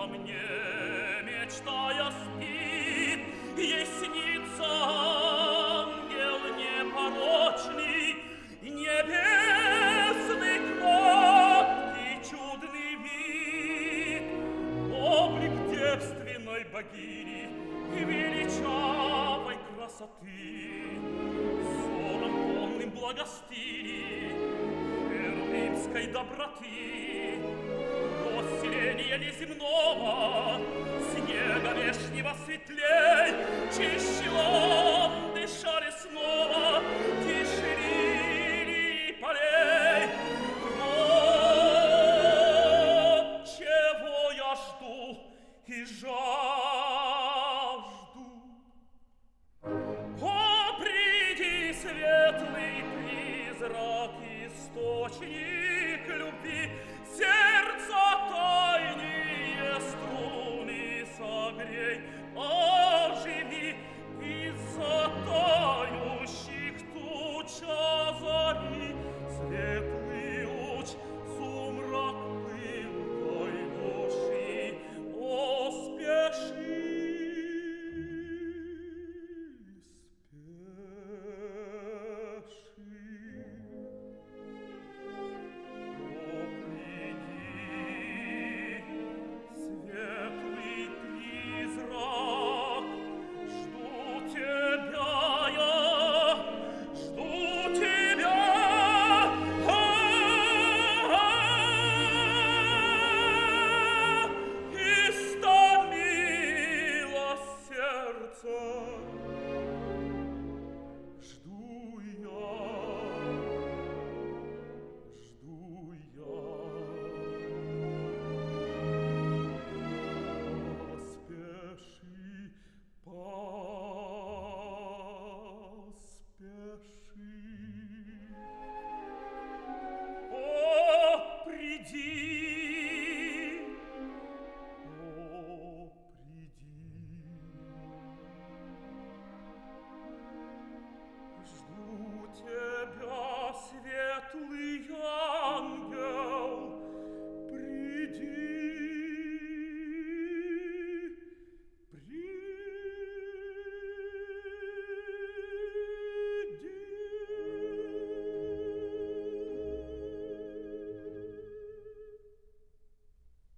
во мне, мечтая, спит, ей снится ангел непорочный, небесный, кроткий, чудный вид, облик девственной богини и величавой красоты, взором полным благостини, херувимской доброты, расселения неземного, снега вешнего светлей, чище он, дыша лесного, тише лилий полей. Вот чего я жду и жажду. О, приди, светлый призрак источник,